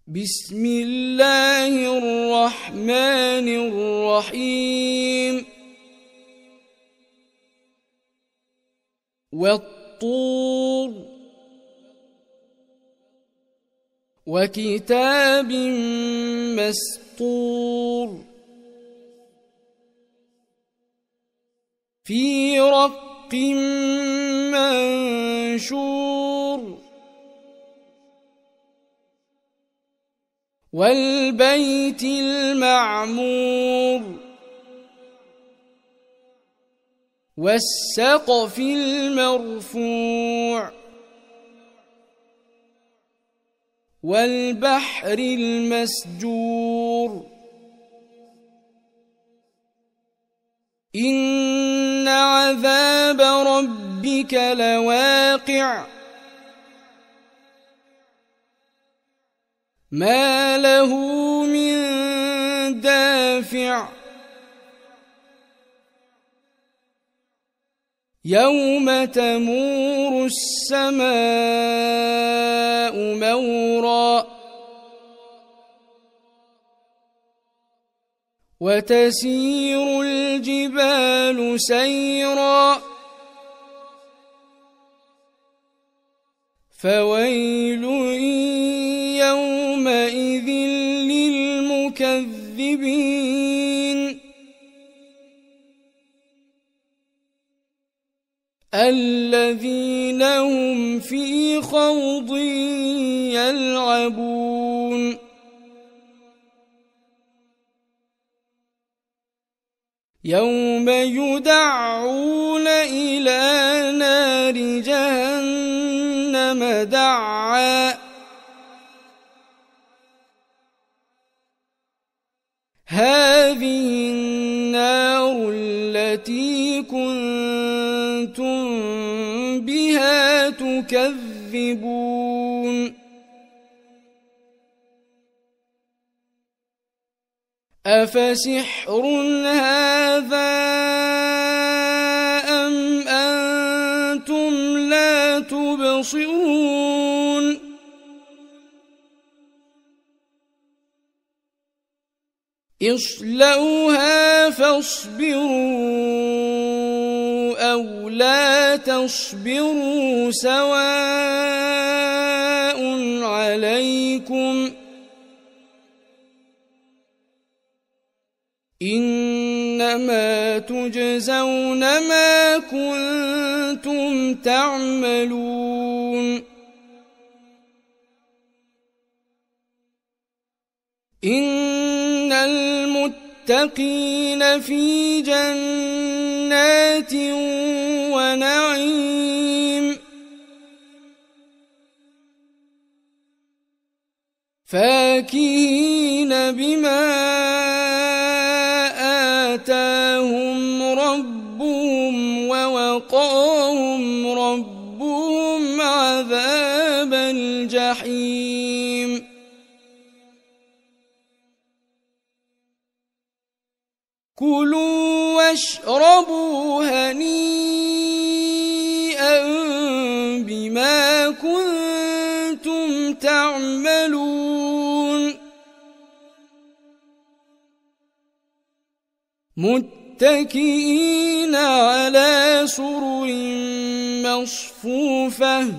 بسم الله الرحمن الرحيم والطور وكتاب مسطور في رق منشور والبيت المعمور والسقف المرفوع والبحر المسجور إن عذاب ربك لواقع ما له من دافع يوم تمور السماء مورا وتسير الجبال سيرا فويل يومئذ للمكذبين الذين هم في خوض يلعبون يوم يدعون إلى نار جهنم دعا هذه النار التي كنتم بها تكذبون أفسحر هذا أم أنتم لا تبصرون اصلوها فاصبروا أو لا تصبروا سواء عليكم إنما تجزون ما كنتم تعملون إن المتقين في جنات ونعيم فاكهين بما آتاهم ربهم ووقاهم ربهم عذاب الجحيم كلوا واشربوا هنيئا بما كنتم تعملون متكئين على سرر مصفوفة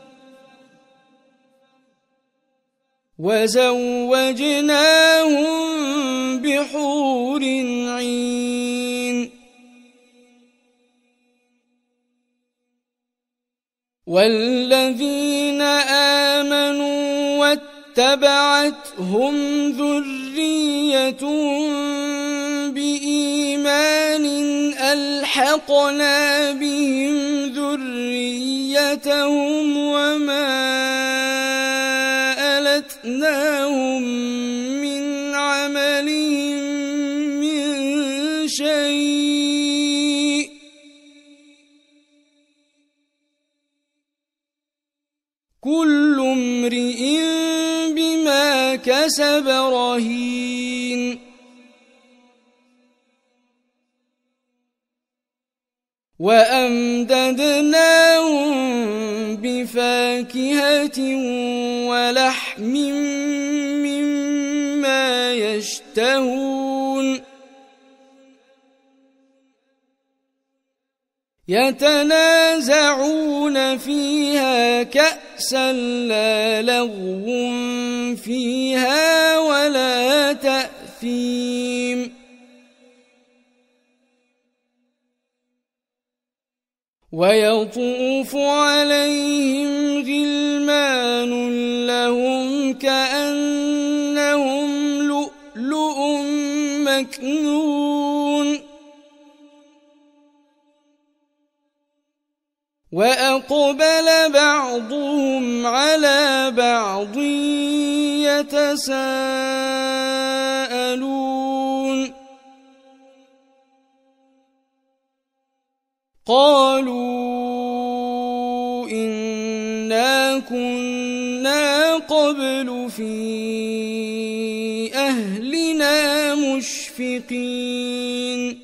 وزوجناهم بحور عين والذين آمنوا واتبعتهم ذريتهم بإيمان ألحقنا بهم ذريتهم وما ألتناهم من عملهم من شيء كل امرئ بما كسب رهين وأمددناهم بفاكهة ولحم يشتهون يتنازعون فيها كأسا لا لغو فيها ولا تأثيم ويطوف عليهم غلمان لهم كأنهم لؤلؤ مكنون وأقبل بعضهم على بعض يتساءلون قالوا إنا كنا قبل في أهلنا مشفقين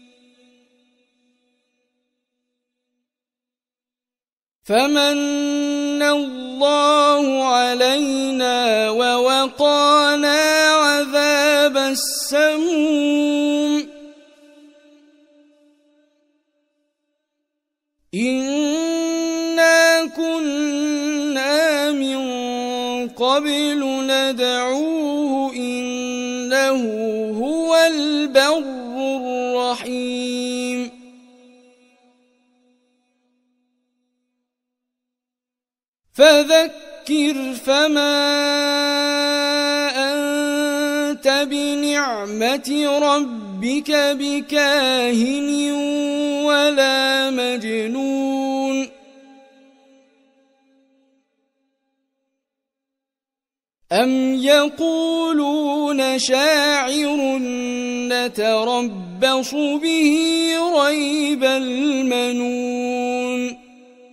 فمن الله علينا ووقانا عذاب السموم إنا كنا من قبل ندعوه إنه هو البر الرحيم فذكر فما أنت بنعمة ربك بكاهن ولا مجنون أم يقولون شاعر نتربص به ريب المنون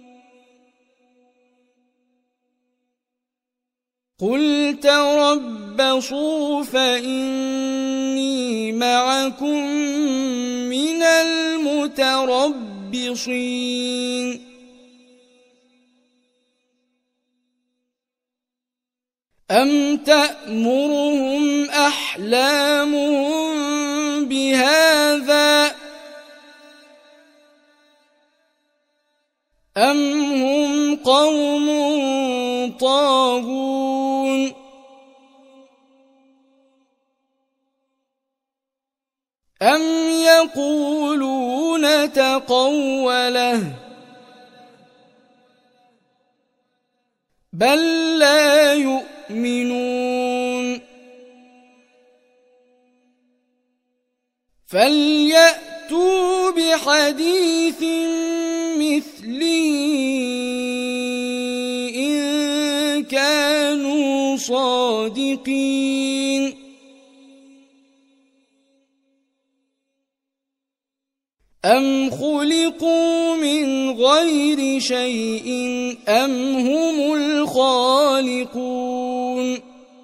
قل تربصوا فإني معكم من المتربصين أم تأمرهم أحلامهم بهذا أم هم قوم طاغون أم يقولون تقوله بل لا يؤمنون فليأتوا بحديث مثله إن كانوا صادقين أم خلقوا من غير شيء أم هم الخالقون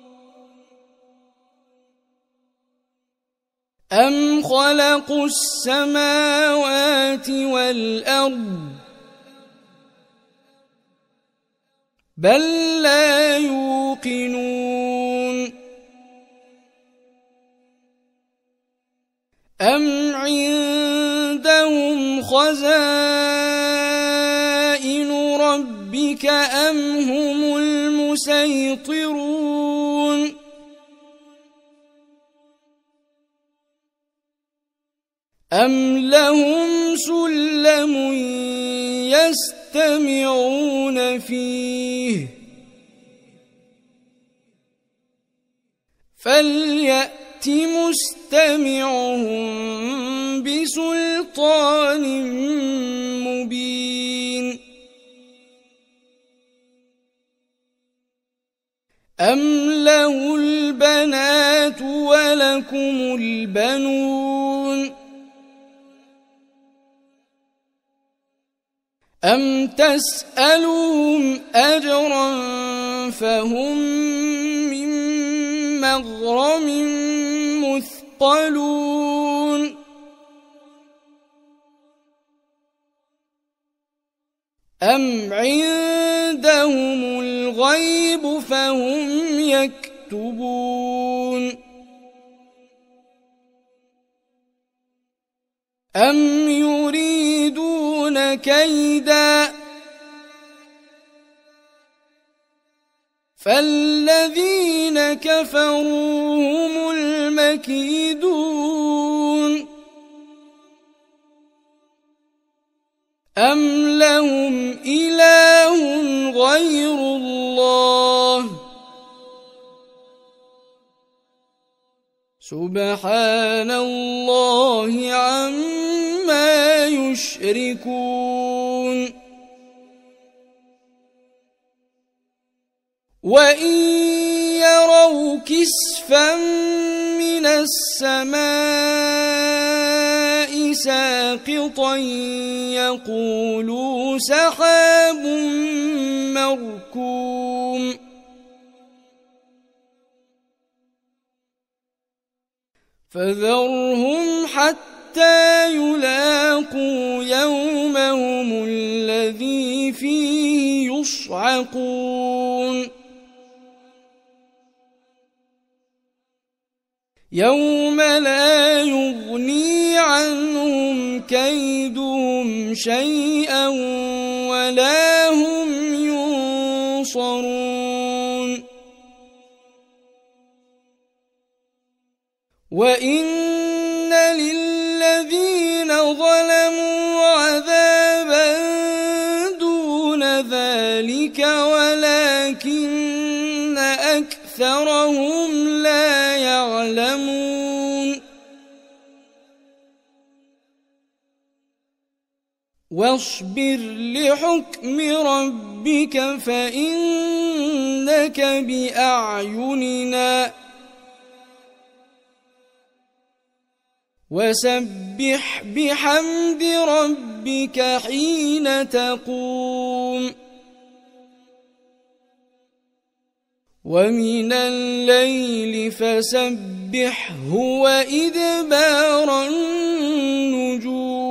أم خلقوا السماوات والأرض بل لا يوقنون أم عندهم خزائن ربك أم هم المسيطرون أم لهم سلم يستمعون فيه فليأت مستمعهم بسلطان مبين أم له البنات ولكم البنون أم تسألهم أجرا فهم من مغرم مثقلون أم عندهم الغيب فهم يكتبون أم يريدون كيدا فالذين كفروا هم المكيدون أم لهم إله غير الله سبحان الله عما يشركون وإن يروا كسفا من السماء ساقطا يقولوا سحاب مركوم فذرهم حتى يلاقوا يومهم الذي فيه يصعقون يوم لا يغني عنهم كيدهم شيئا ولا هم ينصرون وإن للذين ظلموا عذابا دون ذلك ولكن أكثرهم لا يعلمون واصبر لحكم ربك فإنك بأعيننا وسبح بحمد ربك حين تقوم ومن الليل فسبحه وإدبار النجوم